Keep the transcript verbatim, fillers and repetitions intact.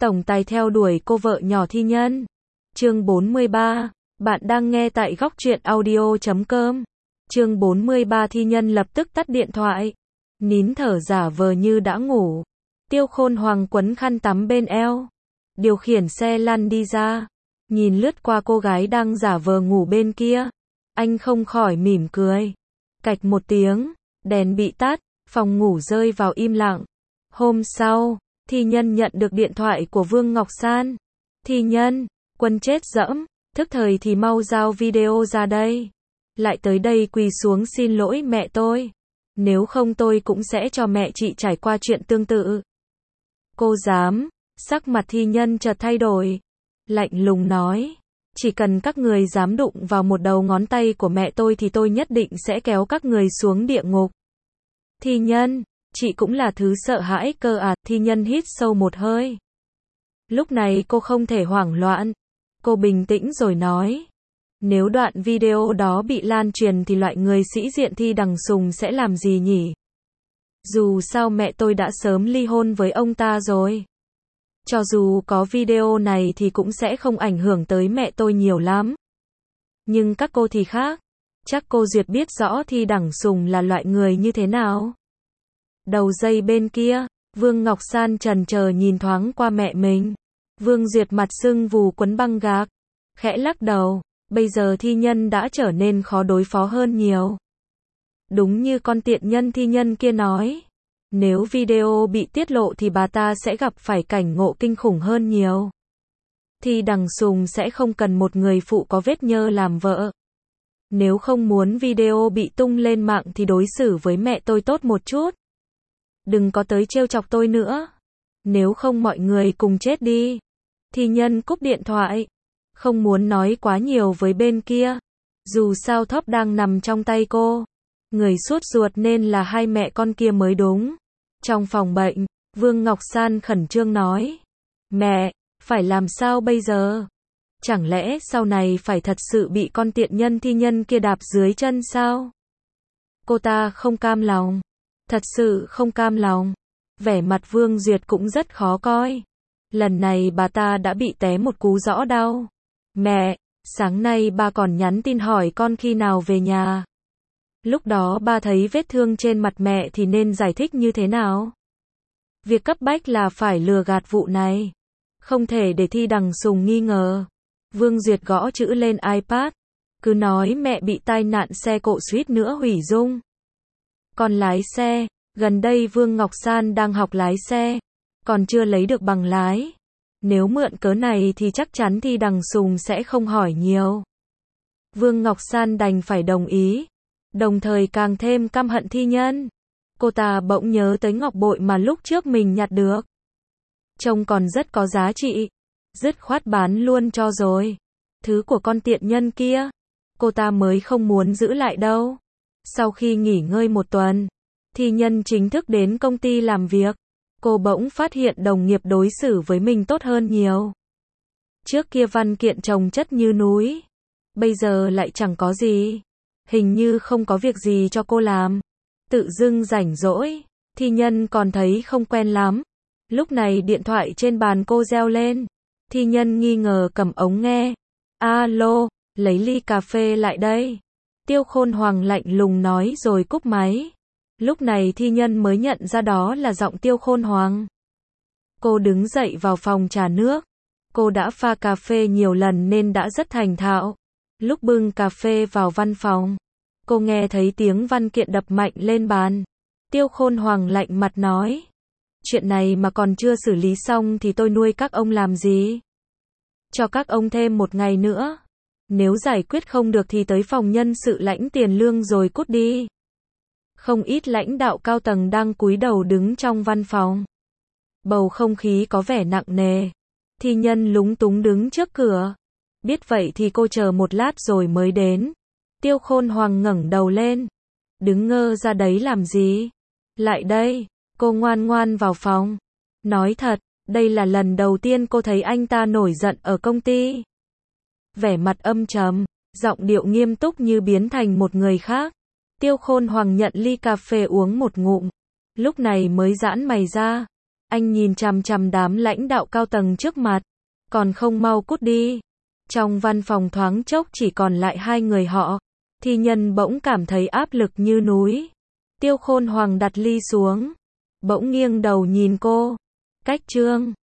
tổng tài theo đuổi cô vợ nhỏ Thi Nhân. Chương bốn mươi ba. Bạn đang nghe tại góc truyện audio chấm com. Chương bốn mươi ba. Thi Nhân lập tức tắt điện thoại. Nín thở giả vờ như đã ngủ. Tiêu Khôn Hoàng quấn khăn tắm bên eo. Điều khiển xe lăn đi ra. Nhìn lướt qua cô gái đang giả vờ ngủ bên kia. Anh không khỏi mỉm cười. Cạch một tiếng, đèn bị tắt, phòng ngủ rơi vào im lặng. Hôm sau, Thi Nhân nhận được điện thoại của Vương Ngọc San. Thi Nhân, Quân chết dẫm, thức thời thì mau giao video ra đây. Lại tới đây quỳ xuống xin lỗi mẹ tôi. Nếu không tôi cũng sẽ cho mẹ chị trải qua chuyện tương tự. Cô dám, sắc mặt Thi Nhân chợt thay đổi. Lạnh lùng nói, chỉ cần các người dám đụng vào một đầu ngón tay của mẹ tôi thì tôi nhất định sẽ kéo các người xuống địa ngục. Thi Nhân, chị cũng là thứ sợ hãi cơ à? Thi Nhân hít sâu một hơi. Lúc này cô không thể hoảng loạn. Cô bình tĩnh rồi nói, nếu đoạn video đó bị lan truyền thì loại người sĩ diện Thi Đằng Sùng sẽ làm gì nhỉ? Dù sao mẹ tôi đã sớm ly hôn với ông ta rồi. Cho dù có video này thì cũng sẽ không ảnh hưởng tới mẹ tôi nhiều lắm. Nhưng các cô thì khác. Chắc cô Duyệt biết rõ Thi Đằng Sùng là loại người như thế nào. Đầu dây bên kia, Vương Ngọc San chần chờ nhìn thoáng qua mẹ mình. Vương Duyệt mặt sưng vù quấn băng gạc. Khẽ lắc đầu, bây giờ Thi Nhân đã trở nên khó đối phó hơn nhiều. Đúng như con tiện nhân Thi Nhân kia nói. Nếu video bị tiết lộ thì bà ta sẽ gặp phải cảnh ngộ kinh khủng hơn nhiều. Thi Đằng Sùng sẽ không cần một người phụ có vết nhơ làm vợ. Nếu không muốn video bị tung lên mạng thì đối xử với mẹ tôi tốt một chút. Đừng có tới trêu chọc tôi nữa. Nếu không mọi người cùng chết đi. Thi Nhân cúp điện thoại. Không muốn nói quá nhiều với bên kia. Dù sao thóp đang nằm trong tay cô. Người sốt ruột nên là hai mẹ con kia mới đúng. Trong phòng bệnh, Vương Ngọc San khẩn trương nói. Mẹ, phải làm sao bây giờ? Chẳng lẽ sau này phải thật sự bị con tiện nhân Thi Nhân kia đạp dưới chân sao? Cô ta không cam lòng. Thật sự không cam lòng. Vẻ mặt Vương Duyệt cũng rất khó coi. Lần này bà ta đã bị té một cú rõ đau. Mẹ, sáng nay ba còn nhắn tin hỏi con khi nào về nhà. Lúc đó ba thấy vết thương trên mặt mẹ thì nên giải thích như thế nào? Việc cấp bách là phải lừa gạt vụ này. Không thể để Thi Đằng Sùng nghi ngờ. Vương Duyệt gõ chữ lên iPad. Cứ nói mẹ bị tai nạn xe cộ suýt nữa hủy dung. Còn lái xe, gần đây Vương Ngọc San đang học lái xe. Còn chưa lấy được bằng lái. Nếu mượn cớ này thì chắc chắn Thi Đằng Sùng sẽ không hỏi nhiều. Vương Ngọc San đành phải đồng ý. Đồng thời càng thêm căm hận Thi Nhân. Cô ta bỗng nhớ tới ngọc bội mà lúc trước mình nhặt được. Trông còn rất có giá trị. Dứt khoát bán luôn cho rồi. Thứ của con tiện nhân kia. Cô ta mới không muốn giữ lại đâu. Sau khi nghỉ ngơi một tuần, Thi Nhân chính thức đến công ty làm việc. Cô bỗng phát hiện đồng nghiệp đối xử với mình tốt hơn nhiều. Trước kia văn kiện chồng chất như núi. Bây giờ lại chẳng có gì. Hình như không có việc gì cho cô làm. Tự dưng rảnh rỗi, Thi Nhân còn thấy không quen lắm. Lúc này điện thoại trên bàn cô reo lên. Thi Nhân nghi ngờ cầm ống nghe. Alo, lấy ly cà phê lại đây. Tiêu Khôn Hoàng lạnh lùng nói rồi cúp máy. Lúc này Thi Nhân mới nhận ra đó là giọng Tiêu Khôn Hoàng. Cô đứng dậy vào phòng trà nước. Cô đã pha cà phê nhiều lần nên đã rất thành thạo. Lúc bưng cà phê vào văn phòng, cô nghe thấy tiếng văn kiện đập mạnh lên bàn. Tiêu Khôn Hoàng lạnh mặt nói. Chuyện này mà còn chưa xử lý xong thì tôi nuôi các ông làm gì? Cho các ông thêm một ngày nữa. Nếu giải quyết không được thì tới phòng nhân sự lãnh tiền lương rồi cút đi. Không ít lãnh đạo cao tầng đang cúi đầu đứng trong văn phòng. Bầu không khí có vẻ nặng nề. Thi Nhân lúng túng đứng trước cửa. Biết vậy thì cô chờ một lát rồi mới đến. Tiêu Khôn Hoàng ngẩng đầu lên. Đứng ngơ ra đấy làm gì? Lại đây. Cô ngoan ngoan vào phòng. Nói thật, đây là lần đầu tiên cô thấy anh ta nổi giận ở công ty. Vẻ mặt âm trầm, giọng điệu nghiêm túc như biến thành một người khác. Tiêu Khôn Hoàng nhận ly cà phê uống một ngụm. Lúc này mới giãn mày ra. Anh nhìn chằm chằm đám lãnh đạo cao tầng trước mặt. Còn không mau cút đi. Trong văn phòng thoáng chốc chỉ còn lại hai người họ. Thi Nhân bỗng cảm thấy áp lực như núi. Tiêu Khôn Hoàng đặt ly xuống. Bỗng nghiêng đầu nhìn cô. Cách Trương.